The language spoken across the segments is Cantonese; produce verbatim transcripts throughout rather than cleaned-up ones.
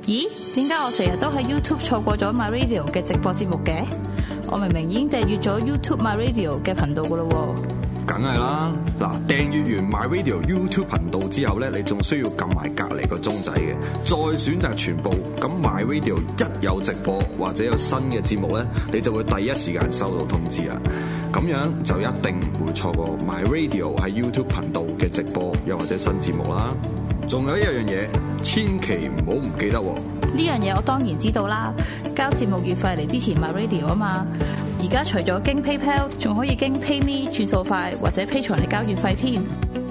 咦？點解我成日都喺 YouTube 錯過咗 My Radio 嘅直播節目嘅？我明明已經訂閱咗 YouTube My Radio 嘅頻道噶咯喎。 梗係啦，嗱，訂閱完 My Radio YouTube 頻道之後咧，你仲需要撳埋隔離個鐘仔嘅，再選擇全部。咁 My Radio 一有直播或者有新嘅節目咧，你就會第一時間收到通知啦。咁樣就一定唔會錯過 My Radio 喺 YouTube 頻道嘅直播又或者新節目啦。仲有一樣嘢，千祈唔好唔記得喎。 呢樣嘢我當然知道啦，交節目月費嚟支持 My Radio 啊嘛。而家除咗經 PayPal， 仲可以經 PayMe 轉數快或者 Patreon嚟交月費添。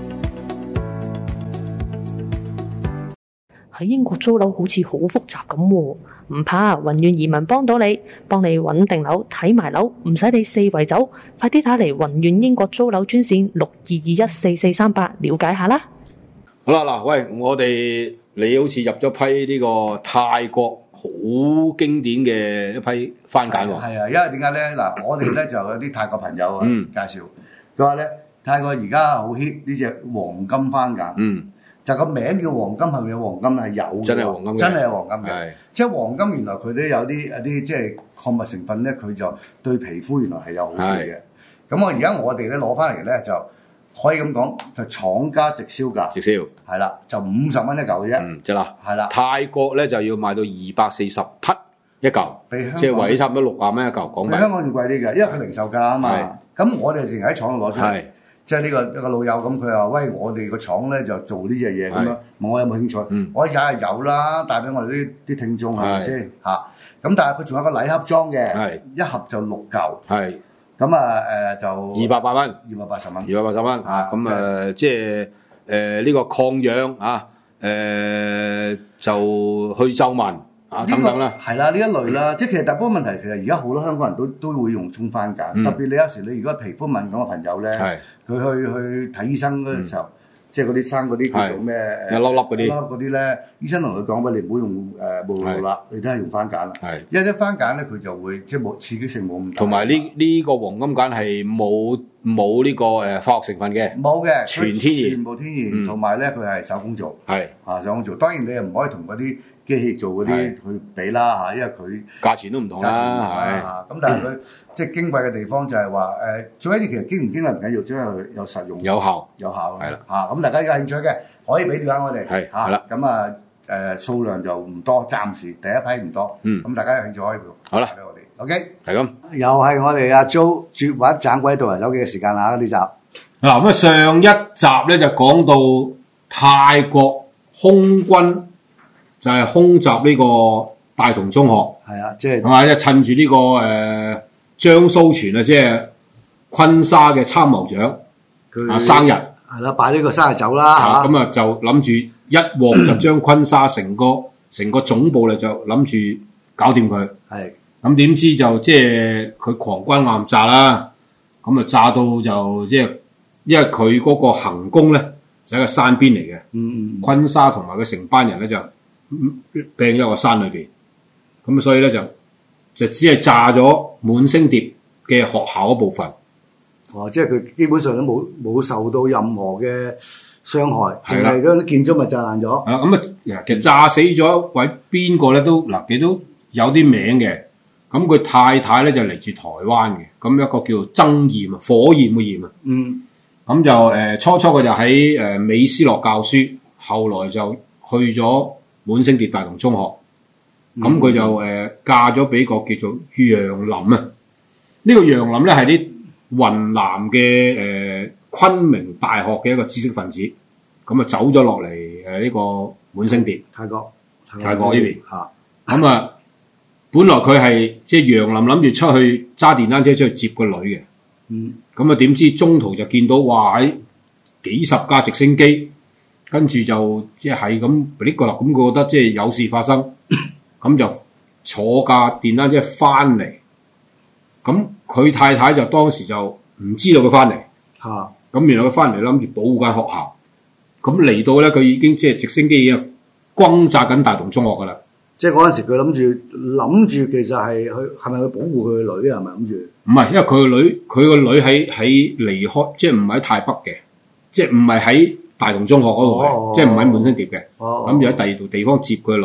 喺英國租樓好似好複雜咁喎，唔怕，宏遠移民幫到你，幫你揾定樓睇埋樓，唔使你四圍走，快啲打嚟宏遠英國租樓專線六二二一四四三八了解下啦。 好啦，嗱，喂，我哋你好似入咗批呢個泰國好經典嘅一批番梘喎。 係啊，因為點解咧？嗱，我哋咧就有啲泰國朋友啊介紹，佢話咧泰國而家好 hit 呢隻黃金番梘。嗯，就個名叫黃金，係咪有黃金係有嘅？真係黃金嘅，真係有黃金嘅。即係黃金原來佢都有啲有啲即係礦物成分咧，佢就對皮膚原來係有好處嘅。咁我而家我哋咧攞翻嚟咧就。可以咁講，就廠家直銷價，直銷係啦，就五十蚊一嚿嘅啫。嗯，即啦，係啦。泰國咧就要賣到二百四十匹一嚿，即係為差唔多六啊蚊一嚿港幣。比香港要貴啲嘅，因為佢零售價啊嘛。咁我哋淨係喺廠度攞出嚟，即係呢個一個老友咁，佢話：喂，我哋個廠咧就做呢隻嘢咁樣，問我有冇興趣？嗯，我梗係有啦，帶俾我哋啲啲聽眾係咪先嚇？咁但係佢仲有個禮盒裝嘅，一盒就六嚿。係。咁啊，誒就二百八蚊，二百八十蚊，二百八十蚊啊！咁啊，即係誒呢個抗氧啊，誒就去皺紋啊等等啦，係啦呢一類啦。即係其實，但不過問題其實而家好多香港人都都會用中番梘，特別你有時你如果皮膚敏感嘅朋友咧，佢去去睇醫生嗰陣時候。即係嗰啲生嗰啲叫做咩？一粒粒嗰啲，粒粒嗰啲咧，醫生同佢講喂，你唔好用誒沐浴露啦，你都係用番梘啦。係，因為啲番梘咧，佢就會即係冇刺激性冇咁大。同埋呢呢個黃金梘係冇冇呢個誒化學成分嘅，冇嘅，全天然，全部天然，同埋咧佢係手工做，係啊手工做。當然你又唔可以同嗰啲機器做嗰啲去比啦嚇，因為佢價錢都唔同啦，係咁，但係佢即係矜貴嘅地方就係話誒，最緊要其實經唔經歷唔緊要，只係佢有實用、有效、有效係啦嚇。咁大家有興趣嘅可以俾電話我哋係係啦。咁啊誒數量就唔多，暫時第一批唔多。嗯，咁大家有興趣可以好啦俾我哋。OK，係咁。又係我哋阿 Jo 絕話盞鬼導人手機嘅時間啦！呢集嗱咁啊，上一集咧就講到泰國空軍。就係空襲呢個大同中學，係啊，即係係嘛，即係趁住呢、這個誒、呃、張蘇全啊，即係坤沙嘅參謀長啊生日，係啦，擺呢個生日酒啦嚇，咁啊就諗住一鑊就將坤沙成個成個總部咧就諗住搞掂佢，係咁點知就即係佢狂轟濫炸啦，咁啊炸到就即係因為佢嗰個行宮咧就喺個山邊嚟嘅，嗯嗯，坤沙同埋佢成班人咧就。病咗個山裏邊，咁所以咧就就只係炸咗滿星蝶嘅學校嗰部分。哦，即係佢基本上都冇冇受到任何嘅傷害，淨係嗰啲建築物炸爛咗。啊，咁啊，其實炸死咗一位邊個咧都嗱，佢都有啲名嘅。咁佢太太咧就嚟自台灣嘅，咁一個叫曾艷啊，火焰嘅焰啊。嗯。咁就誒、呃、初初佢就喺誒、呃、美斯樂教書，後來就去咗。滿星蝶大同中學，咁佢、嗯、就誒、呃、嫁咗俾個叫做楊林啊。呢、這個楊林咧係啲雲南嘅誒、呃、昆明大學嘅一個知識分子，咁啊走咗落嚟誒呢個滿星蝶泰國泰國呢邊嚇。咁啊，本來佢係即係楊林諗住出去揸電單車出去接個女嘅，嗯，咁啊點知中途就見到哇喺幾十架直升機。跟住就即係咁呢個啦，咁佢覺得即係有事發生，咁就坐架電單車翻嚟。咁佢太太就當時就唔知道佢翻嚟，嚇、啊。咁原來佢翻嚟諗住保護間學校，咁嚟到咧佢已經即係直升機已經轟炸緊大同中學噶啦。即係嗰陣時佢諗住諗住其實係去係咪去保護佢個女啊？係咪諗住？唔係，因為佢個女佢個女喺喺離開，即係唔喺泰北嘅，即係唔係喺大同中學嗰度嘅，哦、即係唔喺滿星蝶嘅，咁就喺第二度地方接佢個女，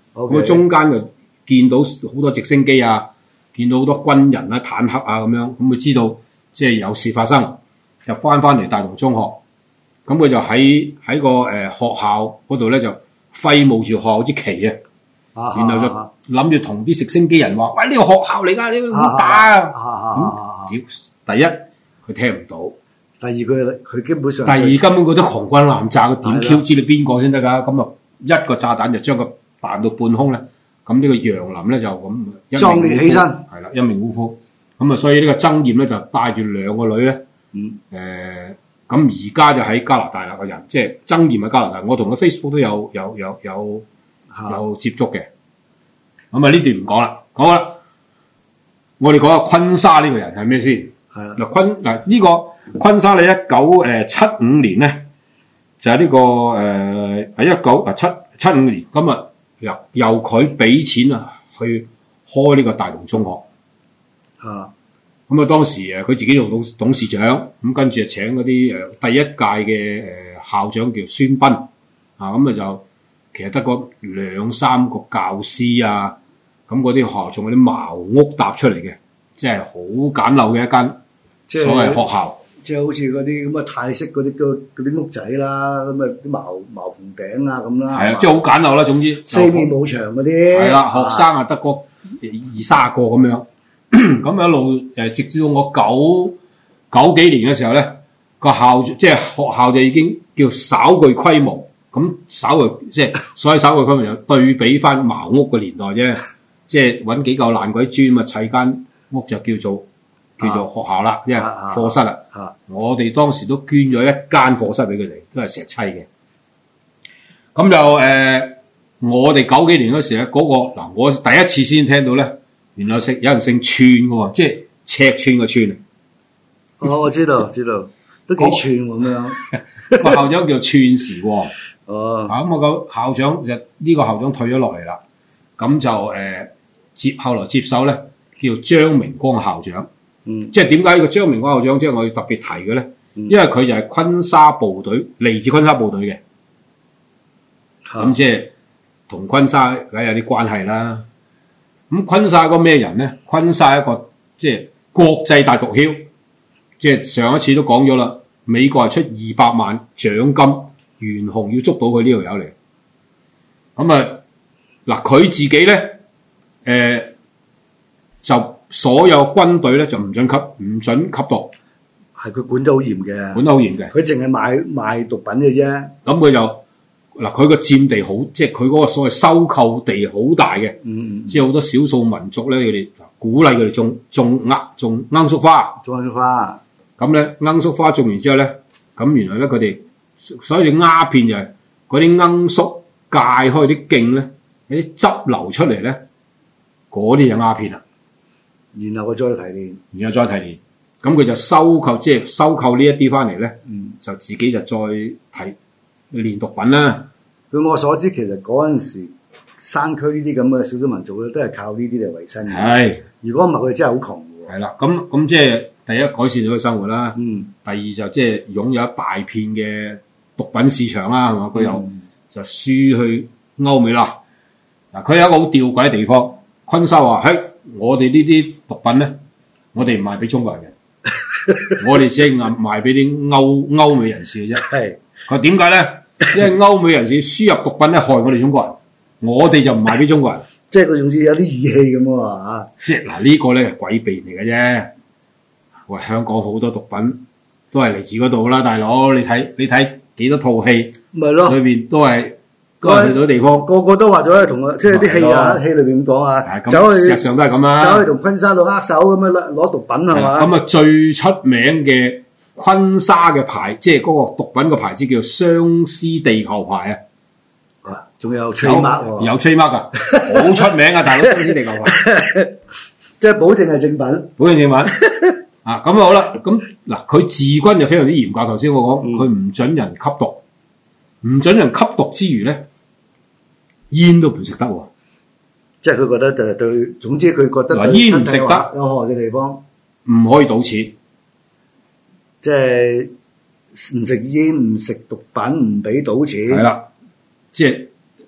咁啊中間就見到好多直升機啊，見到好多軍人啊、坦克啊咁樣，咁佢知道即係有事發生，就翻翻嚟大同中學，咁佢就喺喺個誒、呃、學校嗰度咧就揮舞住學校啲旗啊，然後就諗住同啲直升機人話：喂，呢個學校嚟㗎，你唔好打啊！咁第一佢聽唔到。 第二佢佢基本上， 第二根本嗰啲狂轟濫炸，佢點 Q 知你邊個先得㗎？咁啊一個炸彈就將佢彈到半空咧，咁呢個楊林咧就咁壯烈起身， 係啦，一命嗚呼。咁啊，所以呢個曾艷咧就帶住兩個女咧，誒咁而家就喺加拿大啦個人，即係曾艷喺加拿大，我同佢 Facebook 都有有有有有接觸嘅。咁啊呢段唔講啦，講啦，我哋講下坤沙呢個人係咩先？係嗱坤嗱呢個。坤沙你一九誒七五年咧，就係、是、呢、這個誒喺一九啊七七五年，咁啊由由佢俾錢啊去開呢個大同中學，啊，咁啊當時誒佢自己做董董事長，咁跟住就請嗰啲誒第一屆嘅誒校長叫孫斌，啊咁啊就其實得個兩三個教師啊，咁嗰啲學校仲有啲茅屋搭出嚟嘅，即係好簡陋嘅一間所謂學校。 即係好似嗰啲咁嘅泰式嗰啲嗰啲屋仔啦，咁啊啲茅茅棚頂啊咁啦， 係啊，即係好簡陋啦。總之四面冇牆嗰啲， 係啦，學生啊得個二三個咁樣，咁一路誒直至到我九九幾年嘅時候咧，個校即係學校就已經叫稍具規模，咁稍具即係所謂稍具規模，就對比翻茅屋嘅年代啫，即係揾幾嚿爛鬼磚啊砌間屋就叫做。叫做學校啦，即係課室啦。啊啊、我哋當時都捐咗一間課室俾佢哋，都係石砌嘅。咁就誒、呃，我哋九幾年嗰時咧，嗰、那個嗱，我第一次先聽到咧，原來姓有人姓串嘅喎，即係尺寸嘅串。 哦，我知道，知道，都幾串咁樣。 個校長叫串時喎。 哦。 啊，咁我個校長就呢、這個校長退咗落嚟啦，咁就誒、呃、接後來接手咧，叫張明光校長。嗯，即係點解呢個張明光校長即係我要特別提嘅咧？嗯、因為佢就係坤沙部隊嚟自坤沙部隊嘅，咁、嗯、即係同坤沙梗係有啲關係啦。咁坤沙係個咩人咧？坤沙係一個即係國際大毒梟，即係上一次都講咗啦。美國係出二百萬獎金，懸紅要捉到佢呢條友嚟。咁啊嗱，佢自己咧，誒、呃、就。所有軍隊咧就唔准吸唔准吸毒， 係佢管得好嚴嘅， 管得好嚴嘅。 佢淨係賣賣毒品嘅啫。咁佢就嗱，佢個佔地好，即係佢嗰個所謂收購地好大嘅。嗯嗯。即係好多少數民族咧，佢哋鼓勵佢哋種種呃種罌粟花。 種罌粟花。咁咧罌粟花種完之後咧，咁原來咧佢哋所以啲鴉片就係嗰啲罌粟界開啲莖咧，有啲汁流出嚟咧，嗰啲就鴉片啦。 然後佢再提煉， 然後再提煉，咁佢就收購，即係收購呢一啲翻嚟咧，嗯、就自己就再提煉毒品啦。 據我所知，其實嗰陣時山區呢啲咁嘅少數民族咧，都係靠呢啲嚟維生嘅。係，如果唔係佢真係好窮嘅。 係啦，咁咁即係第一改善咗佢生活啦。嗯。第二就即係擁有一大片嘅毒品市場啦，係嘛？佢又、嗯、就輸去歐美啦。嗱，佢有一個好吊詭嘅地方，坤沙話：嘿。我哋呢啲毒品咧，我哋唔賣俾中國人嘅，我哋只係賣俾啲歐歐美人士嘅啫。係，佢點解咧？因為歐美人士輸入毒品咧，害我哋中國人，我哋就唔賣俾中國人。 即係佢仲似有啲義氣咁啊！ 即係嗱，呢個咧係詭辯嚟嘅啫。喂，香港好多毒品都係嚟自嗰度啦，大佬，你睇你睇幾多套戲，咪咯，裏邊都係。都係去到地方， 個個都話咗係同即係啲戲啊，戲裏邊咁講啊，走去事實上都係咁啊， 走去同坤沙度握手咁樣攞毒品係嘛？ 咁啊最出名嘅坤沙嘅牌，即係嗰個毒品嘅牌子叫做相思地球牌啊！ 啊，仲有 trademark 喎， 有 trademark 噶，好出名啊！大佬相思地球牌， 即係保證係正品， 保證正品啊！咁好啦，咁嗱佢治軍就非常之嚴格。頭先我講佢唔准人吸毒，唔准人吸毒之餘咧。煙都唔食得喎， 即係佢覺得就係對，總之佢覺得嗱煙唔食得， 有害嘅地方唔可以賭錢， 即係唔食煙、唔食毒品、唔俾賭錢。 係啦，即係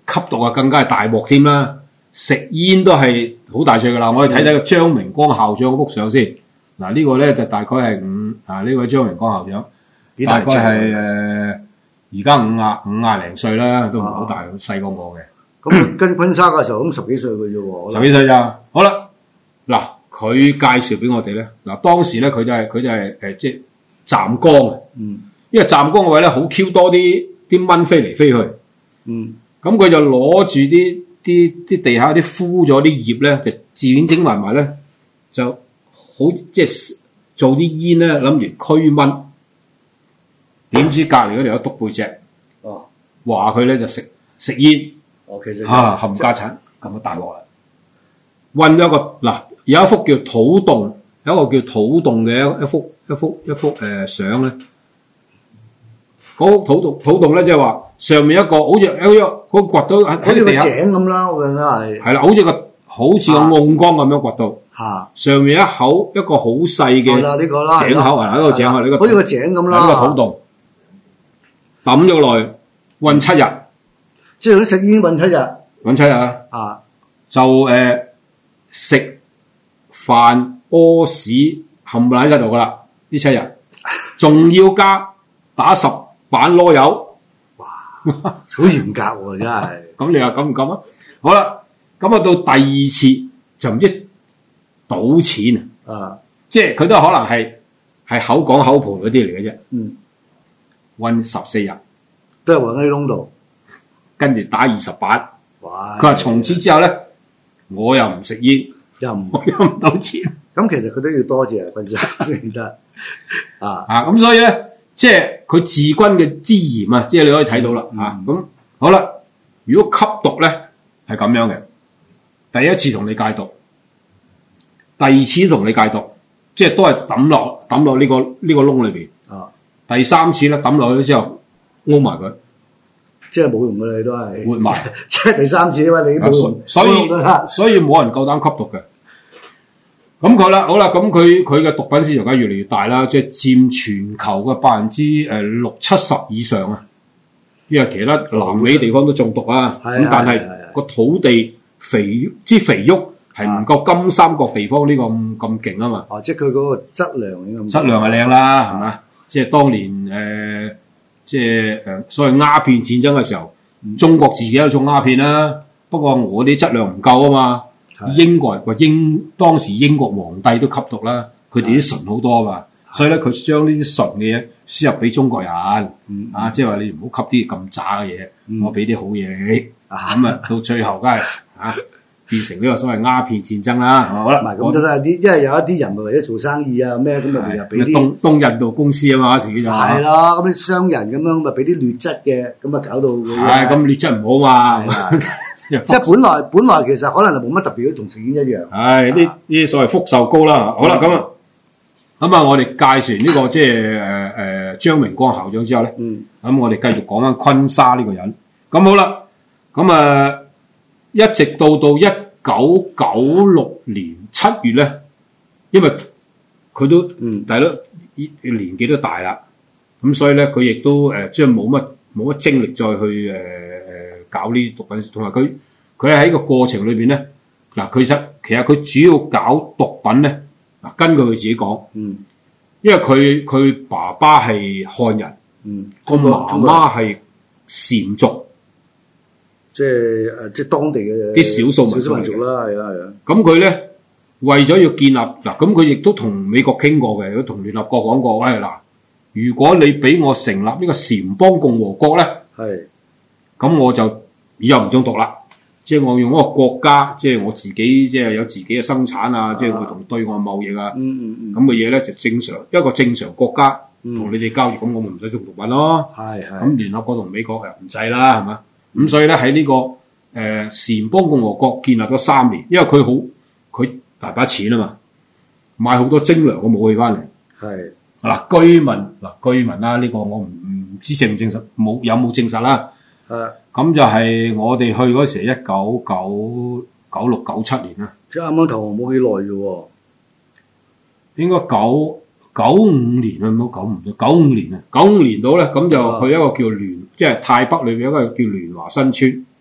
吸毒啊更加係大鑊添啦，食煙都係好大罪噶啦。我哋睇睇個張明光校長嗰幅相先。嗱呢個咧就大概係五啊呢位張明光校長，大概係誒而家五啊五啊零歲啦，都唔係好大，細過我嘅。 咁跟婚紗嘅時候咁十幾歲嘅啫喎。 十幾歲咋？好啦，嗱佢介紹俾我哋咧，嗱當時咧佢就係、是、佢就係、是、誒、呃、即係站崗啊。嗯。因為站崗嘅位咧好 Q 多啲啲蚊飛嚟飛去。嗯。咁佢就攞住啲啲啲地下啲枯咗啲葉咧，就自整埋埋咧，就好即係做啲煙咧，諗住驅蚊。點知隔離嗰條有篤背脊。哦。話佢咧就食食煙。哦，其實啊冚家產咁啊大鑊啦！運咗一個嗱，有一幅叫土洞，有一個叫土洞嘅一幅一幅一幅誒相咧。嗰幅土洞土洞咧，即係話上面一個好似有有嗰掘到好似個井咁啦，我覺得係係啦，好似個好似個甕缸咁樣掘到。嚇！上面一口一個好細嘅井口啊，呢個井啊，呢個好似個井咁啦， 呢個土洞抌咗落去運七日。 即係佢食煙運七日， 運七日啊！就誒、呃、食飯屙屎冚唪唥喺度噶啦，呢七日仲要加打十板籮柚， 哇！好嚴格喎、啊，真係。 咁你話敢唔敢啊？好啦，咁啊到第二次就唔知賭錢啊，即係佢都可能係係口講口盤嗰啲嚟嘅啫。嗯，運十四日都係運喺窿度。 跟住打二十板，佢話從此之後咧，我又唔食煙， 又唔我又唔賭錢。 咁其實佢都要多謝君生先得啊！ 啊咁所以咧，即係佢治軍嘅之嚴啊，即係你可以睇到啦。啊咁好啦，如果吸毒咧係咁樣嘅，第一次同你戒毒，第二次同你戒毒，即係都係抌落抌落呢個呢個窿裏邊。啊，第三次咧抌落去之後，撈埋佢。 即係冇用嘅，你都係活埋， 即係第三次啊嘛，你冇用， 所以所以冇人夠膽吸毒嘅。咁佢啦，好啦，咁佢佢嘅毒品市場梗係越嚟越大啦，即係佔全球嘅百分之誒六七十以上啊。因為其他南美地方都中毒啊，咁但係個土地肥之肥沃係唔夠金三角地方呢個咁咁勁啊嘛。 哦，即係佢嗰個質量應該質量係靚啦，係嘛？即係當年誒。呃即係誒，所謂鴉片戰爭嘅時候，嗯、中國自己都種鴉片啦。不過我哋質量唔夠啊嘛。英國人話英當時英國皇帝都吸毒啦，佢哋啲醇好多嘛，所以咧佢將呢啲醇嘅嘢輸入俾中國人，嗯、啊，即係話你唔好吸啲咁渣嘅嘢，嗯、我俾啲好嘢你。咁啊，到最後梗係啊。變成呢個所謂鴉片戰爭啦，好啦， 唔係咁都得啲，因為有一啲人咪為咗做生意啊咩咁咪又俾啲東東印度公司啊嘛，自己就係啦，咁啲商人咁樣咪俾啲劣質嘅，咁啊搞到係咁劣質唔好嘛， 即係本來本來其實可能係冇乜特別，都同食煙一樣。 係呢啲所謂福壽膏啦，好啦咁啊，咁啊我哋介紹完呢個即係誒誒張明光校長之後咧，咁我哋繼續講翻坤沙呢個人，咁好啦，咁啊。一直到到一九九六年七月咧，因為佢都嗯大佬年紀都大啦，咁所以咧佢亦都誒即係冇乜冇乜精力再去誒誒、呃、搞呢啲毒品，同埋佢佢喺個過程裏邊咧嗱，其實其實佢主要搞毒品咧嗱，根據佢自己講，嗯，因為佢佢爸爸係漢人，嗯，個媽媽係禪族。 即係誒，即係當地嘅啲少數民族民族啦，係啊係啊。 咁佢咧為咗要建立嗱，咁佢亦都同美國傾過嘅，都同聯合國講過，喂嗱，如果你俾我成立呢個撣邦共和國咧，係，咁我就以後唔中毒啦。即係我用一個國家，即係我自己，即係有自己嘅生產啊，即係會同對外貿易啊，嗯嗯嗯，咁嘅嘢咧就正常，一個正常國家同你哋交易，咁我咪唔使種毒品咯。係係。咁聯合國同美國又唔制啦，係嘛？咁、嗯、所以咧喺呢、這個誒撣邦共和國建立咗三年，因為佢好佢大把錢啊嘛，買好多精良嘅武器翻嚟。係嗱居民嗱居民啦，呢、這個我唔唔知證唔證實，冇有冇證實啦。係咁就係我哋去嗰時一九九九六九七年啦。 即係啱啱投降冇幾耐啫喎， 應該九九五年啊，唔好九五九五年啊，九五年到咧，咁就去一個叫聯。即係泰北裏邊有一個叫聯華新村，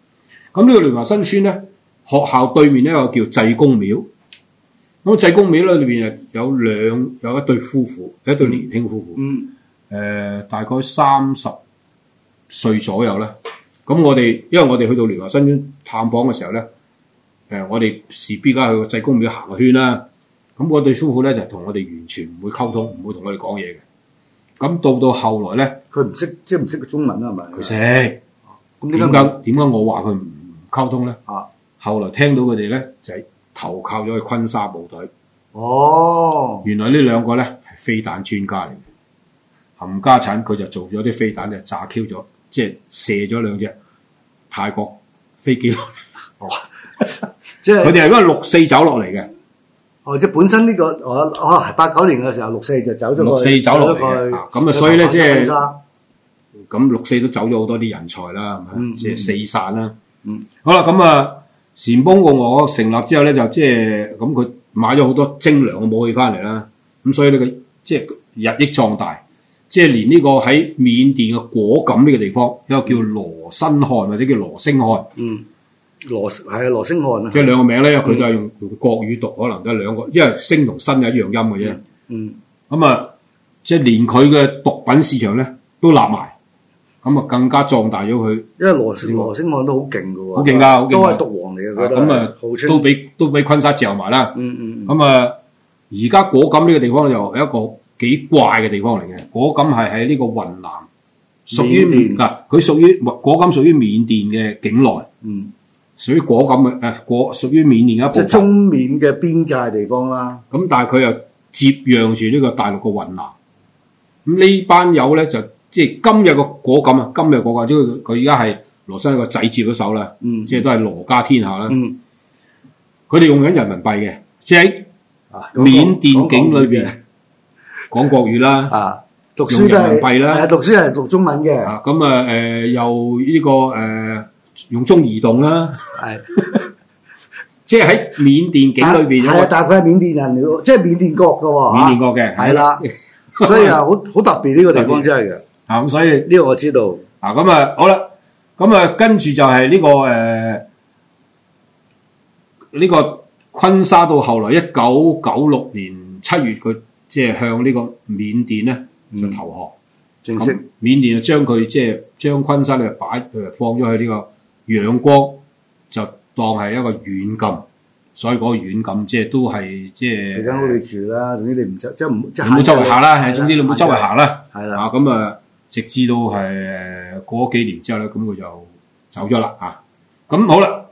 咁呢個聯華新村咧，學校對面咧有個叫濟公廟。咁濟公廟咧裏邊有兩有一對夫婦，有一對年輕夫婦。嗯。誒、呃，大概三十歲左右啦。咁我哋因為我哋去到聯華新村探訪嘅時候咧，誒、呃，我哋事必家去個濟公廟行個圈啦。咁嗰對夫婦咧就同我哋完全唔會溝通，唔會同我哋講嘢嘅。咁到到後來咧， 佢唔識，即係唔識中文啊，係咪？ 佢識。咁點解點解我話佢唔溝通咧？啊！後來聽到佢哋咧就係、是、投靠咗去昆沙部隊。 哦， 原來呢兩個咧係飛彈專家嚟嘅，冚家產佢就做咗啲飛彈就炸 Q 咗，即係射咗兩隻泰國飛機落嚟。哦，即係佢哋係因為六四走落嚟嘅。 哦，即係本身呢、這個我哦係八九年嘅時候，六四就走咗六四走落嚟嘅，咁啊所以咧即係咁六四都走咗好多啲人才啦，係咪？即係四散啦。嗯，好啦，咁啊撣邦共和成立之後咧，就即係咁佢買咗好多精良嘅武器翻嚟啦。咁所以呢個即係日益壯大，即係連呢個喺緬甸嘅果敢呢個地方，一個叫羅新漢或者叫羅星漢。嗯。 羅係啊，羅星漢啊， 即係兩個名咧，因為佢都係用用國語讀，可能都係兩個，因為星同新係一樣音嘅啫。嗯，咁啊，即係連佢嘅毒品市場咧都立埋，咁啊更加壯大咗佢。因為羅羅星漢都好勁㗎喎，好勁㗎，好勁，都係毒王嚟嘅。咁啊，都俾都俾昆沙嚼埋啦。嗯嗯。咁啊，而家果敢呢個地方就係一個幾怪嘅地方嚟嘅。果敢係喺呢個雲南，屬於緬嗱，佢屬於果敢屬於緬甸嘅境內。嗯。屬於果敢嘅誒果，屬於緬甸一部分，即係中緬嘅邊界地方啦。 咁但係佢又接壤住呢個大陸嘅雲南。咁呢班友咧就即係今日個果敢啊，今日果敢，即係佢而家係羅生個仔接咗手啦。嗯，即係都係羅家天下啦。嗯，佢哋用緊人民幣嘅，即係喺緬甸境裏邊講國語啦。啊， 讀書都係人民幣啦。 係啊，讀書係讀中文嘅。 啊，咁啊誒又呢個誒。用中移動啦，係，即係喺緬甸境裏邊， 係啊，但係佢係緬甸人嚟嘅，即係緬甸國嘅喎， 緬甸國嘅， 係啦，所以啊，好好特別呢個地方真係嘅， 啊咁所以呢個我知道， 啊咁啊好啦，咁啊跟住就係呢個誒呢個昆沙到後來一九九六年七月，佢即係向呢個緬甸咧就投降，正式緬甸就將佢即係將昆沙咧擺誒放咗去呢個。仰光就當係一個軟禁，所以嗰個軟禁即係都係即係。你間屋你住啦，總之你唔即係唔即係。唔好周圍行啦，係總之你唔好周圍行啦。係啦。啊咁啊，直至到係過咗幾年之後咧，咁佢就走咗啦啊。咁好啦，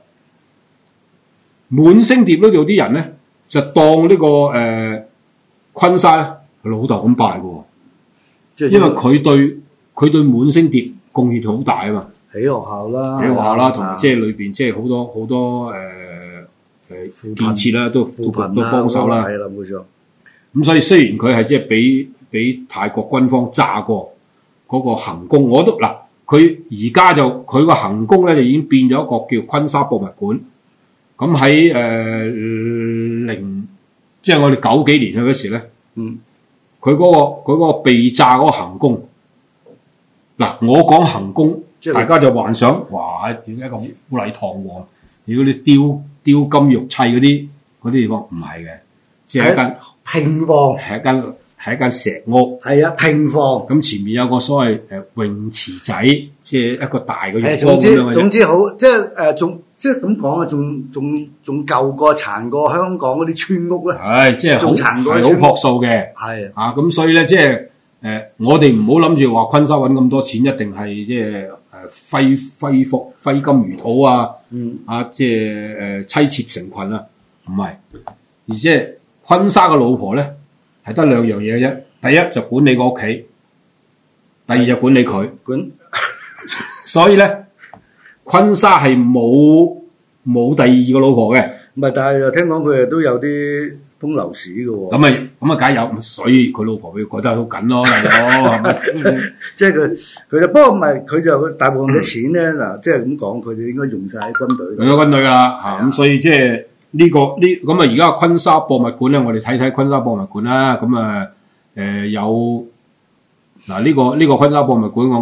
滿星碟呢度啲人咧就當呢、這個誒、呃、昆沙咧係老豆咁拜嘅喎，即係因為佢對佢對滿星碟貢獻好大啊嘛。 喺學校啦， 喺學校啦，同埋即係裏邊即係好多好多誒誒建設啦，都都都幫手啦。係啦，冇錯。咁所以雖然佢係即係俾俾泰國軍方炸過嗰個行宮，我都嗱佢而家就佢個行宮咧就已經變咗一個叫昆沙博物館。咁喺誒零即係我哋九幾年去嗰時咧，嗯，佢嗰個佢嗰個被炸嗰個行宮，嗱我講行宮。大家就幻想，哇！點解咁富麗堂皇？如果你雕雕金玉砌嗰啲嗰啲地方，唔係嘅，只係一間平房， 係一間係一間石屋。 係啊，平房。咁前面有個所謂誒泳池仔，即係一個大嘅浴缸咁樣嘅。 總之總之好，即係誒仲即係咁講啊，仲仲仲舊過殘過香港嗰啲村屋咧。 係，即係好殘過，係好樸素嘅。係啊，咁所以咧，即係誒，我哋唔好諗住話昆沙揾咁多錢，一定係即係。揮揮霍揮金如土啊！嗯，啊，即係誒妻妾成群啊，唔係，而且昆沙嘅老婆咧係得兩樣嘢嘅啫。第一就管理個屋企，第二就管理佢。管，所以咧，昆沙係冇冇第二個老婆嘅。 唔係，但係又聽講佢哋都有啲風流史嘅喎。 咁咪咁啊，梗係有，所以佢老婆佢覺得好緊咯，大佬。 即係佢佢就不過唔係，佢就大部分嘅錢咧嗱，即係咁講，佢哋應該用晒喺軍隊。 用咗軍隊㗎啦，嚇咁所以即係呢個呢咁啊，而家昆沙博物館咧，我哋睇睇昆沙博物館啦。咁啊誒有嗱呢個呢個昆沙博物館，我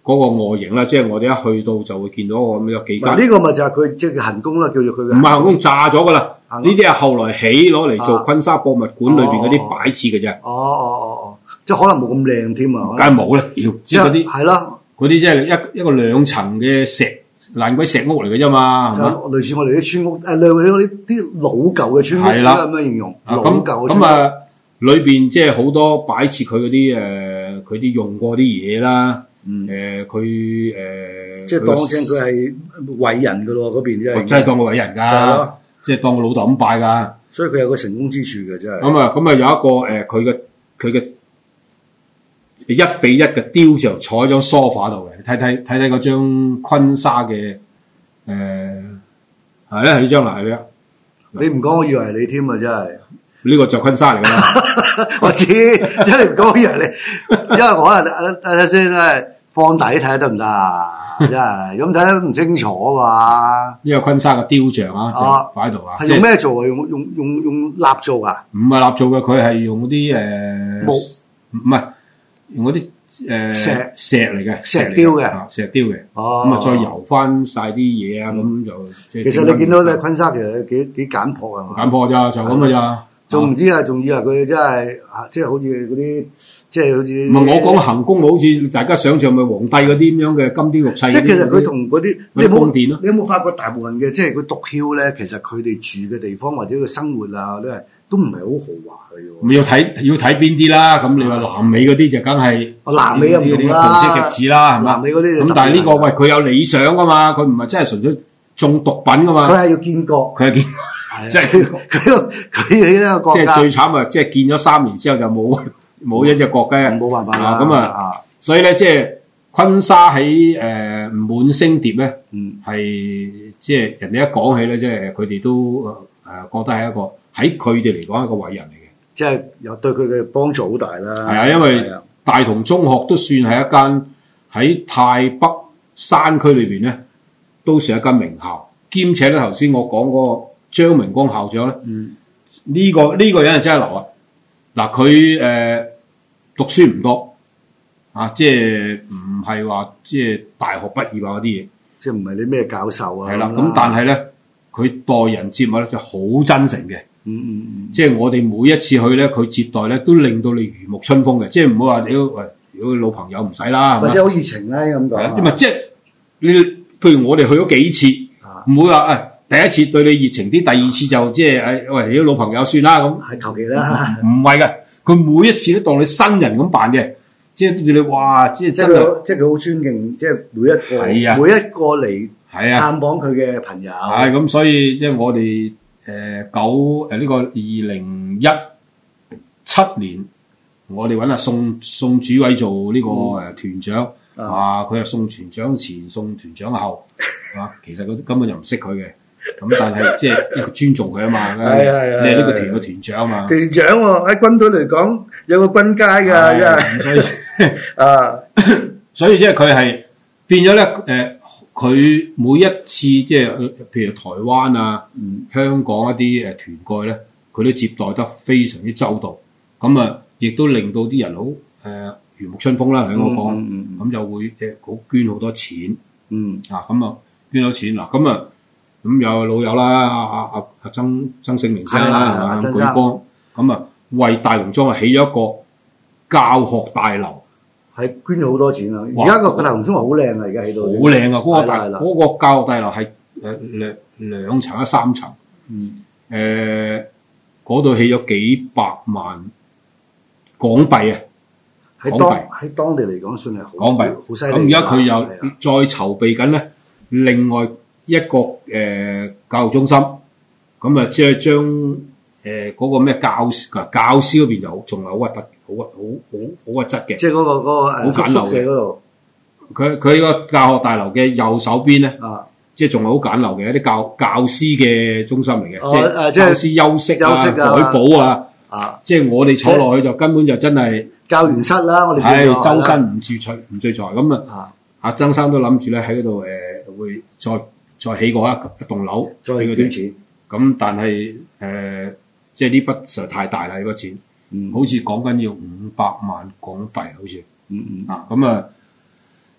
嗰個外形啦，即係我哋一去到就會見到咁有幾間。 呢個咪就係佢即係行宮啦，叫做佢嘅。 唔係行宮，炸咗噶啦。呢啲係後來起攞嚟做昆沙博物館裏邊嗰啲擺設嘅啫。 哦哦哦哦，即係可能冇咁靚添啊。 梗係冇啦，妖！即係嗰啲係咯， 嗰啲即係一一個兩層嘅石爛鬼石屋嚟嘅啫嘛，係嘛？ 類似我哋啲村屋，誒類似嗰啲啲老舊嘅村屋啦，咁樣形容。老舊嘅村屋。咁啊， 裏邊即係好多擺設佢嗰啲誒，佢啲用過啲嘢啦。嗯，誒佢誒， 即係當正佢係偉人噶咯，嗰邊真係真係當個偉人㗎，即係當個老豆咁拜㗎。 所以佢有個成功之處嘅，真係。 咁啊，咁啊有一個誒，佢嘅佢嘅一比一嘅雕像坐喺張梳化度嘅，睇睇睇睇嗰張昆沙嘅誒係咧，係呢張嚟嘅。 你唔講，我以為係你添啊！真係呢個就昆沙嚟㗎啦。我知， 因為唔講，我以為你，因為我啊睇睇先咧。放底睇下得唔得啊？真係咁睇得唔清楚啊嘛！ 呢個昆沙嘅雕像啊，就擺喺度啊。 係用咩做啊？用用用用蠟做啊？ 唔係蠟做嘅，佢係用啲誒木，唔係用嗰啲誒石石嚟嘅， 石雕嘅， 石雕嘅。 哦， 咁啊再油翻晒啲嘢啊，咁就其實你見到咧昆沙其實幾幾簡樸啊， 簡樸咋，就咁嘅咋。 仲唔知啊？仲以為佢真係即係好似嗰啲。即係好似唔係我講行宮，好似大家想象咪皇帝嗰啲咁樣嘅金雕玉砌。 即係其實佢同嗰啲你有冇你有冇發覺大部分嘅即係佢獨囂咧？其實佢哋住嘅地方或者個生活啊，都係都唔係好豪華嘅喎。 咪要睇要睇邊啲啦？咁你話南美嗰啲就梗係南美又唔同啦， 紅色極致啦，係嘛？ 南美嗰啲咁但係呢個喂佢有理想噶嘛？佢唔係真係純粹種毒品噶嘛？ 佢係要建國， 佢係建即係佢佢呢個國家。 即係最慘啊！即係建咗三年之後就冇。冇一隻國嘅， 冇辦法啦。 咁啊，所以咧，即係昆沙喺誒滿星碟咧，係即係人哋一講起咧，即係佢哋都誒覺得係一個喺佢哋嚟講一個偉人嚟嘅， 即係又對佢嘅幫助好大啦。 係啊，因為大同中學都算係一間喺太北山區裏邊咧，都算一間名校，兼且咧頭先我講嗰個張明光校長咧，嗯，呢個呢個人係真係流啊！嗱，佢誒。讀書唔多啊，即係唔係話即係大學畢業啊嗰啲嘢， 即係唔係你咩教授啊？ 係啦，咁但係咧，佢待人接物咧就好真誠嘅。嗯嗯嗯，即係我哋每一次去咧，佢接待咧都令到你如沐春風嘅，即係唔好話你喂，如果老朋友唔使啦， 或者好熱情咧咁講。係啦， 因為即係你譬如我哋去咗幾次，唔會話誒第一次對你熱情啲，第二次就即係誒喂，啲老朋友算啦咁。 係求其啦， 唔係嘅。佢每一次都當你新人咁辦嘅，即係你哇，即係真係， 即係佢好尊敬，即係每一個， 啊、 每一個嚟探訪佢嘅朋友。 係咁、啊，所以即係我哋誒九誒呢個二零一七年，我哋揾阿宋宋主委做呢個誒團長，嗯、啊，佢係送團長前，送團長後，啊，其實佢根本就唔識佢嘅。咁但係即係一個尊重佢啊嘛， 係係你係呢個團嘅團長啊嘛。 團長喎，喺軍隊嚟講有個軍階㗎，真係。 所以啊，所以即係佢係變咗咧，誒、呃，佢每一次即係譬如台灣啊、嗯、香港一啲誒團蓋咧，佢都接待得非常之周到。咁啊，亦都令到啲人好誒、呃、如沐春風啦。喺我講，咁、嗯嗯、就會即係好捐好多錢。嗯啊，咁啊捐咗錢嗱，咁啊。咁有老友啦，阿阿阿阿曾曾姓明先生啦，係嘛？舉光咁啊，為大農莊啊起咗一個教學大樓， 係捐咗好多錢啊！而家個大農莊好靚啊，而家起到好靚啊！嗰個大嗰個教學大樓係誒兩兩層啊三層，嗯誒嗰度起咗幾百萬港幣啊！ 喺當喺當地嚟講算係好港幣，好犀利。咁而家佢又再籌備緊咧，另外一個誒、呃、教育中心，咁啊即係將誒嗰個咩教教師嗰邊就仲係好核突，好好好好核質嘅。 即係嗰個嗰、嗰個好簡陋嘅嗰度。 佢佢個教學大樓嘅右手邊咧，啊、即係仲係好簡陋嘅一啲教教師嘅中心嚟嘅，啊、即係教師休息啊、改補啊，啊即係我哋坐落去就根本就真係教員室啦。我哋係周身唔住除唔聚財咁啊！阿曾生都諗住咧喺嗰度誒會再。再起過一一棟樓， 再俾佢啲錢。 咁但係誒、呃，即係呢筆實在太大啦！呢筆錢，嗯、好似講緊要五百萬港幣，好似，嗯嗯啊，咁啊，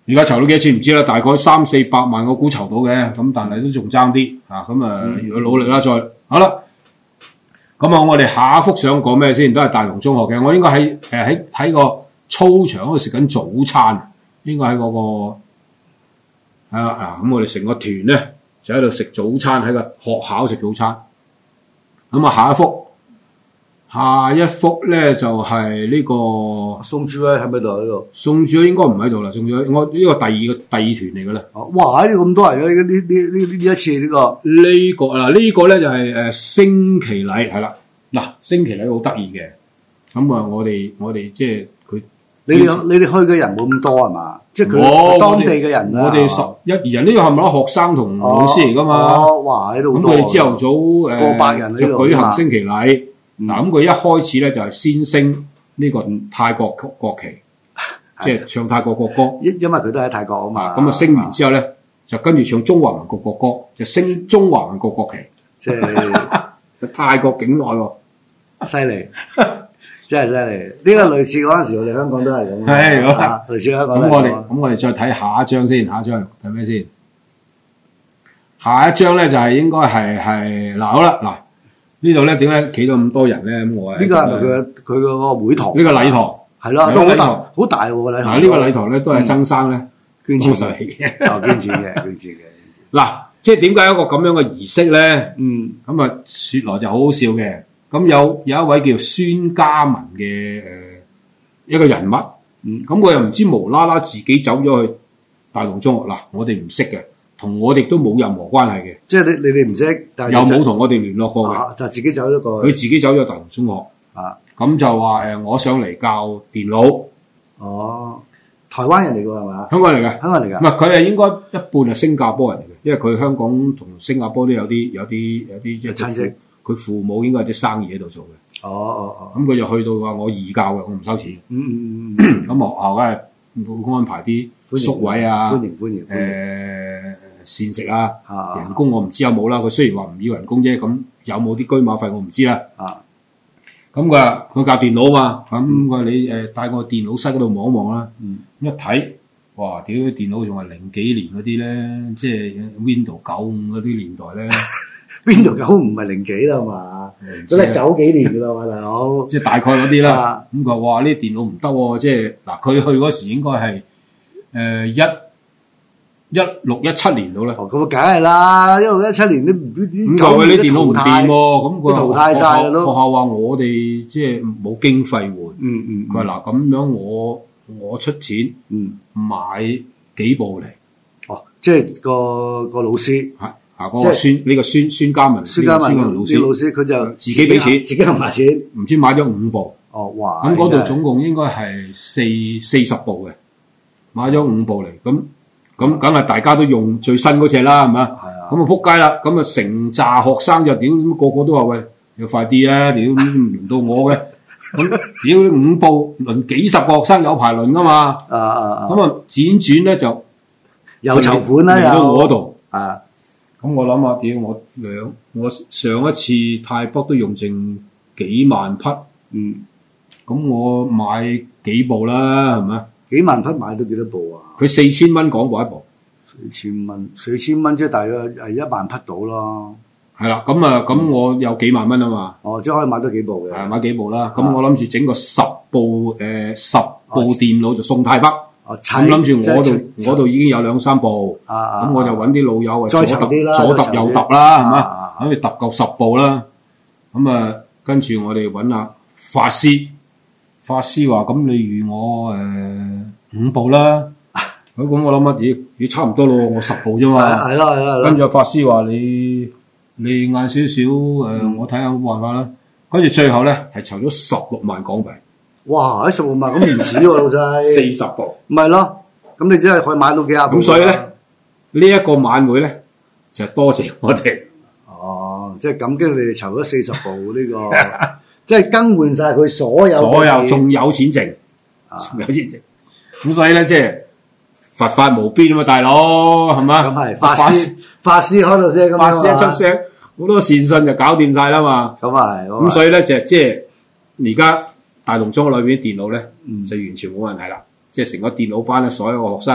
而家籌到幾多錢唔知啦，大概三四百萬我估籌到嘅，咁但係都仲爭啲啊！咁啊，如果努力啦，再好啦。咁啊，我哋下一幅想講咩先？都係大同中學嘅，我應該喺誒喺喺個操場嗰度食緊早餐，應該喺嗰個係啊嗱，咁我哋成個團咧就喺度食早餐，喺個學校食早餐。咁啊，下一幅。下一幅咧就係、是、呢、這個宋主任喺咪度？呢度宋主任應該唔喺度啦，宋主任我呢個第二個第二團嚟嘅啦。 哇！呢咁多人嘅呢呢呢呢一次呢、這個呢、這個嗱呢、這個咧就係、是、誒、呃、升旗禮係啦。嗱升旗禮好得意嘅，咁啊我哋我哋即係佢你哋你哋去嘅人冇咁多係嘛？即係佢當地嘅人我哋十一二人呢個係咪學生同老師嚟㗎嘛？ 哦，哇！喺度咁佢哋朝頭早誒、 過百人就舉行升旗禮。嗱咁佢一開始咧就係先升呢個泰國國旗，即係唱泰國國歌。 因因為佢都喺泰國啊嘛。 咁啊升完之後咧，就跟住唱中華民國國歌，就升中華民國國旗。 即係泰國境內喎， 犀利，真係犀利。呢個類似嗰陣時，我哋香港都係咁。 係啊，類似香港。 咁我哋咁我哋再睇下一張先，下一張睇咩先？下一張咧就係應該係係嗱好啦嗱。呢度咧點解企到咁多人咧？咁我呢個係咪佢佢個會堂？ 呢個禮堂係咯，都好大好大喎禮堂。 嗱呢個禮堂咧都係曾生咧捐錢嚟嘅，捐錢嘅，捐錢嘅。嗱， 即係點解一個咁樣嘅儀式咧？ 嗯， 咁啊，説來就好好笑嘅。咁有有一位叫孫嘉文嘅誒一個人物，嗯，咁我又唔知無啦啦自己走咗去大同中學嗱，我哋唔識嘅。同我哋都冇任何關係嘅， 即係你你哋唔識，但又冇同我哋聯絡過嘅、啊， 就自己走咗過去。佢自己走咗大同中學， 啊， 咁就話誒，我想嚟教電腦。 哦，台灣人嚟㗎係嘛？ 香港人嚟嘅， 香港人嚟㗎。 唔係佢係應該一半係新加坡人嚟嘅，因為佢香港同新加坡都有啲有啲有啲即係親戚，佢父母應該有啲生意喺度做嘅。 哦哦哦， 咁佢就去到話我義教嘅，我唔收錢。 嗯嗯嗯， 咁學校梗係安排啲宿位啊， 歡迎歡迎， 誒。膳食啊，啊人工我唔知有冇啦。佢雖然話唔要人工啫，咁有冇啲居馬費我唔知啦。啊，咁佢話佢教電腦嘛，咁佢話你誒帶個電腦室嗰度望一望啦。嗯，一睇，哇！屌啲電腦仲係零幾年嗰啲咧，即係 Windows 九五嗰啲年代咧。 Windows 九五唔係零幾啦嘛，都係九幾年㗎啦嘛，大佬。 即係大概嗰啲啦。咁佢話：哇！呢啲電腦唔得喎，即係嗱，佢去嗰時應該係誒一。一六一七年到啦， 哦咁啊，梗係啦，一六一七年都唔咁就佢啲電腦唔掂喎，咁佢淘汰晒啦都。 學校話我哋即係冇經費換， 嗯嗯， 佢話嗱咁樣我我出錢，嗯，買幾部嚟， 哦，即係個個老師係啊，嗰個孫呢個孫孫嘉文， 孫嘉文老師， 老師佢就自己俾錢， 自己冚埋錢， 唔知買咗五部， 哦哇， 咁嗰度總共應該係四四十部嘅，買咗五部嚟咁。咁梗係大家都用最新嗰隻啦，係咪？係啊。咁啊撲街啦！咁啊成紮學生就屌，個個都話喂，要快啲啊！屌唔輪到我嘅。咁屌五部輪幾十個學生有排輪噶嘛？啊啊啊！咁啊輾轉咧就有籌款啦， 又到我度。 啊！ 咁我諗下，屌我兩我上一次泰北都用剩幾萬匹。嗯。咁我買幾部啦，係咪？ 幾萬匹買到幾多部啊？ 佢四千蚊港幣一部， 四千蚊，四千蚊即係大約係一萬匹到咯。 係啦，咁啊，咁我有幾萬蚊啊嘛。 哦，即係可以買多幾部嘅。 係買幾部啦。咁我諗住整個十部誒十部電腦就送泰北。哦，咁諗住我度我度已經有兩三部。啊啊！咁我就揾啲老友啊，左揼左揼右揼啦，係嘛？咁你揼夠十部啦。咁啊，跟住我哋揾阿法師。法師話：咁你預我誒、呃、五部啦，咁咁我諗乜嘢？咦，差唔多咯，我十部啫嘛。 係咯係咯。 跟住法師話：你你晏少少誒，嗯、我睇下有冇辦法啦。跟住最後咧係籌咗十六萬港幣。 哇！喺十六萬咁唔止喎，老細。四十部。唔係咯，咁你只係可以買到幾廿部。 咁所以咧，呢、這、一個晚會咧就係、多謝我哋。 哦，即係感激你哋籌咗四十部呢、這個。即係更換晒佢所有， 所有仲有錢剩，仲有錢剩。咁所以咧，即係佛法無邊啊嘛，大佬係嘛？ 咁係法師，法師開到聲， 法師一出聲，好多善信就搞掂晒啦嘛。 咁啊係。 咁所以咧就即係而家大同中學裏邊啲電腦咧，就完全冇問題啦。即係成個電腦班咧，所有嘅學生咧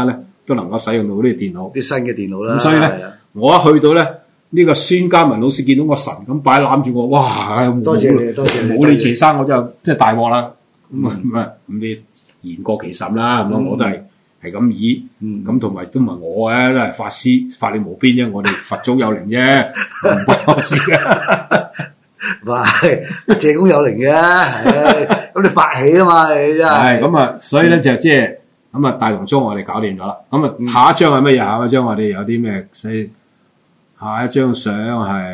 都能夠使用到呢個電腦， 啲新嘅電腦啦。 咁所以咧，我一去到咧，呢、這個孫家文老師見到我神咁擺攬住我，哇！ 多謝你，多謝你， 冇你謝生我就即係大鑊啦。咁啊咁啊咁你言過其實啦，咁咯、嗯，我都係係咁以，咁同埋都唔係我嘅，都係法師法力無邊啫，我哋佛祖有靈啫，唔關我事嘅。 喂，謝公有靈嘅，係咁你發起啊嘛，你真係。係咁啊，所以咧就即係咁啊，大同中我哋搞掂咗啦。咁啊，下一張係乜嘢？下一張我哋有啲咩？所以下一張相係，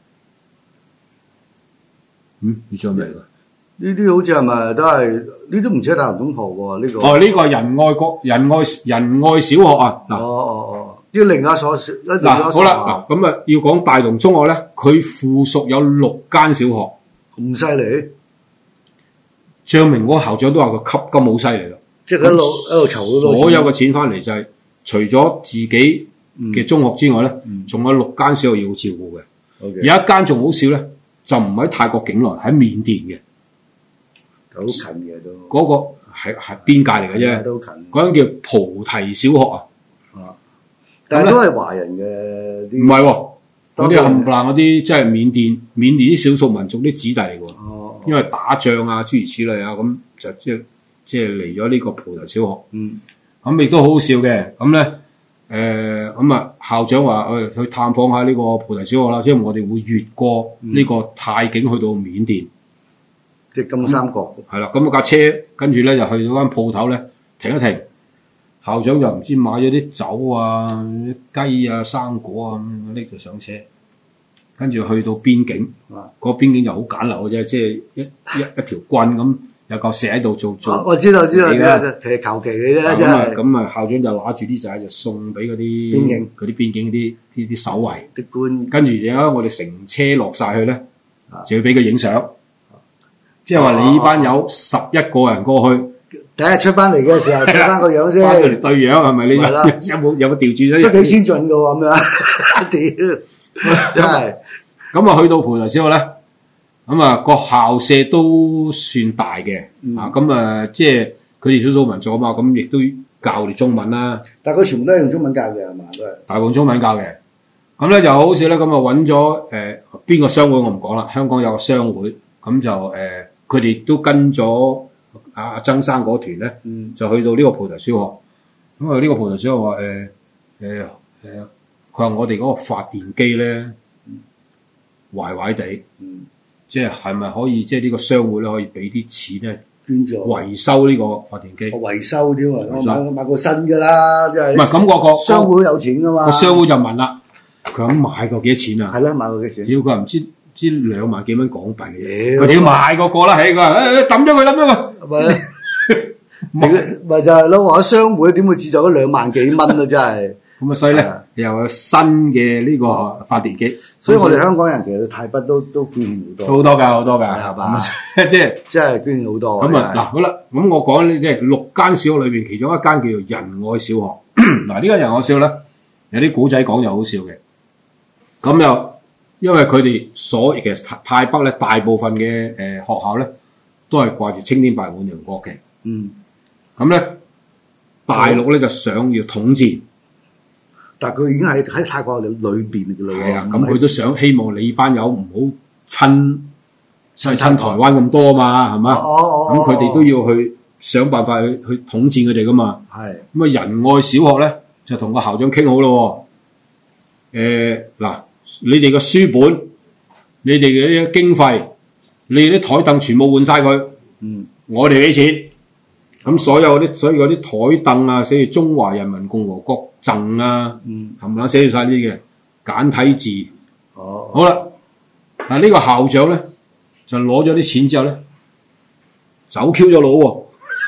嗯，呢張咩嚟㗎？ 呢啲好似係咪都係？呢都唔似係大同中學喎，呢個。 哦，呢、這個仁愛國仁愛仁愛小學啊。嗱， 哦哦哦，要另一所小， 嗱好啦，嗱咁啊，要講大同中學咧，佢附屬有六間小學， 咁犀利。 張明嗰個校長都話佢吸金好犀利啦， 即係佢一路一路籌好多錢。 所有嘅錢翻嚟就係、是、除咗自己嘅中學之外咧，仲、嗯、有六間小學要照顧嘅。Okay. 有一間仲好笑咧，就唔喺泰國境內，喺緬甸嘅。 好近嘅都， 嗰、那個係係邊界嚟嘅啫， 都近。 嗰間叫菩提小學啊， 啊，但係都係華人嘅。唔係喎，嗰啲冚唪唥嗰啲即係緬甸緬甸啲少數民族啲子弟嚟喎。哦，因為打仗啊諸如此類啊，咁就即係即係嚟咗呢個菩提小學。嗯，咁亦都好好笑嘅。咁咧誒咁啊，校長話去去探訪下呢個菩提小學啦，即係我哋會越過呢個泰境去到緬甸。 即係金三角， 係啦，咁架車跟住咧就去到間鋪頭咧停一停，校長就唔知買咗啲酒啊、雞啊、生果啊咁拎住上車，跟住去到邊境，啊，嗰個邊境就好簡陋嘅啫，即係一一一條棍咁有嚿石喺度做做。 啊，我知道知道，其實求其嘅啫， 咁啊咁啊，校長就攞住啲仔就送俾嗰啲邊境嗰啲邊境啲啲啲守衛啲官， 跟住而家我哋成車落晒去咧，就要俾佢影相。即係話你班有十一個人過去， 第一出翻嚟嘅時候對翻個樣先， 翻嚟對樣係咪？你有冇有冇調轉咗？ 都幾先進噶喎咁樣，屌真係。 咁啊，去到菩提小學咧，咁啊個校舍都算大嘅，嗯、啊咁啊即係佢哋少數民族啊嘛，咁亦都教你中文啦。 但係佢全部都係用中文教嘅係嘛？都係大部分中文教嘅。咁咧就好似咧咁啊揾咗誒邊個商會我唔講啦，香港有個商會，咁就誒。呃佢哋都跟咗阿阿曾生嗰團咧，嗯、就去到呢個菩提小學。咁啊，呢個菩提小學話誒誒誒，佢、呃、話、呃、我哋嗰個發電機咧壞壞地，嗯、即係係咪可以即係呢個商會咧可以俾啲錢咧捐咗維修呢個發電機？ 維修添啊！我買買個新㗎啦，即係唔係咁個個商會有錢㗎嘛？ 個商會就問啦，佢肯買過幾多錢啊？ 係啦，買過幾錢？ 只要佢唔知。知兩萬幾蚊港幣嘅，佢哋要買個個啦，係佢話誒抌咗佢，抌咗佢， 咪咪就係咯，話商會點會製作咗兩萬幾蚊啊？真係咁啊，所以咧又有新嘅呢個發電機， 所以我哋香港人其實泰北都都捐獻好多， 好多㗎，好多㗎，係嘛？即係即係捐獻好多。 咁啊嗱，好啦，咁我講呢即係六間小學裏邊，其中一間叫做仁愛小學。嗱，呢間仁愛小學咧有啲古仔講又好笑嘅，咁又。因為佢哋所其實泰北咧大部分嘅誒、呃、學校咧都係掛住青天白日滿地紅國旗。嗯，咁咧大陸咧就想要統戰， 但係佢已經係喺泰國裏裏邊嘅啦。 係啊，咁佢都想希望你班友唔好親親台灣咁多嘛，係嘛？哦哦，咁佢哋都要去想辦法去去統戰佢哋噶嘛。係咁啊，仁愛小學咧就同個校長傾好咯。誒、呃、嗱。你哋嘅書本，你哋嘅啲經費，你哋啲台凳全部換晒佢，嗯，我哋俾錢，咁所有嗰啲，所以嗰啲台凳啊，寫住中華人民共和國贈啊，嗯，冚唪唥寫住晒呢啲嘅簡體字，哦，好啦，嗱呢個校長咧就攞咗啲錢之後咧，走 Q 咗佬喎，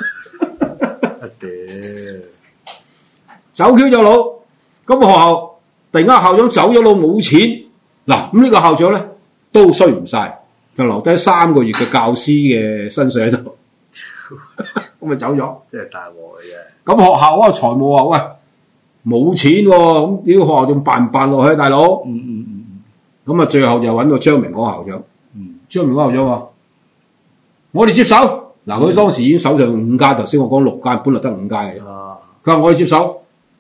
走 Q 咗佬，咁學校。突然間校長走咗佬冇錢，嗱咁呢個校長咧都衰唔晒，就留低三個月嘅教師嘅薪水喺度，咁咪走咗， 真係大鑊嘅啫。 咁學校嗰個財務話：喂，冇錢喎，咁點學校仲辦唔辦落去，大佬？嗯嗯嗯嗯。咁啊，最後就揾到張明嗰個校長。嗯。張明嗰個校長話：我哋接手。嗱，佢當時已經手上五間，頭先我講六間，本來得五間嘅。啊。佢話我哋接手。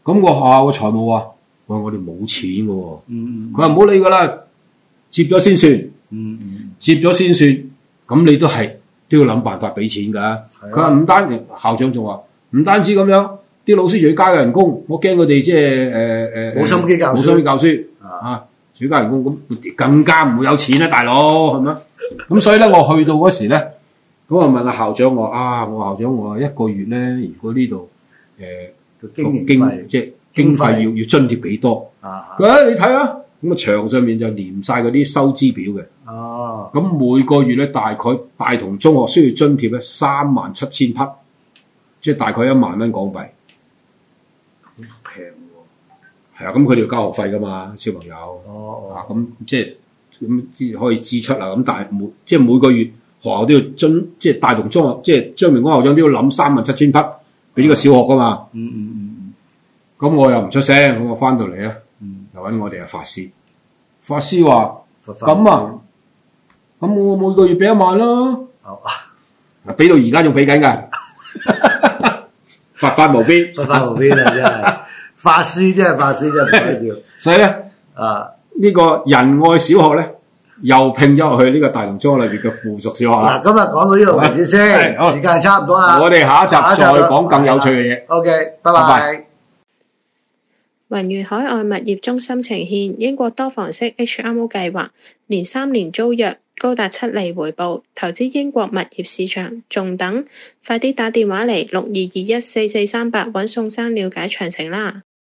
咁個學校嘅財務話：喂，我哋冇錢嘅喎。 嗯佢話唔好理㗎啦，接咗先算。 嗯嗯， 接咗先算。咁你都係都要諗辦法俾錢㗎。佢話唔單校長仲話唔單止咁樣，啲老師仲要加人工，我驚佢哋即係誒誒冇心機教書， 冇心機教書啊，仲要加人工，咁更加唔會有錢啦，大佬係咪？咁所以咧，我去到嗰時咧，咁我問下校長我啊，我校長我話一個月咧，如果呢度誒經經即係經費要要津貼幾多？佢話你睇啊，咁啊牆上面就連晒嗰啲收支表嘅。 哦， 咁每個月咧，大概大同中學需要津貼咧三萬七千匹，即係大概一萬蚊港幣。 好平喎！ 係啊，咁佢哋要交學費噶嘛，小朋友。 哦啊，咁即係咁可以支出啦。咁但係每即係每個月學校都要津，即係大同中學，即係張明光校長都要諗三萬七千匹俾呢個小學噶嘛。 嗯嗯嗯。 咁我又唔出聲，咁我翻到嚟咧，又揾我哋嘅法師。法師話：咁啊。咁我每個月俾一萬咯，啊，俾到而家仲俾緊㗎，佛法無邊， 佛法無邊啊！真係法師真係法師真係唔講笑。 所以咧， 啊， 呢個仁愛小學咧，又拼咗落去呢個大同中學裏邊嘅附屬小學啦。 嗱，今日講到呢度為止先，時間差唔多啦。 我哋下一集再講更有趣嘅嘢。 OK，拜拜。 宏遠海外物業中心呈現英國多房式 H M O 計劃，連三年租約，高達七厘回報，投資英國物業市場，仲等？快啲打電話嚟六二二一四四三八揾宋生了解詳情啦！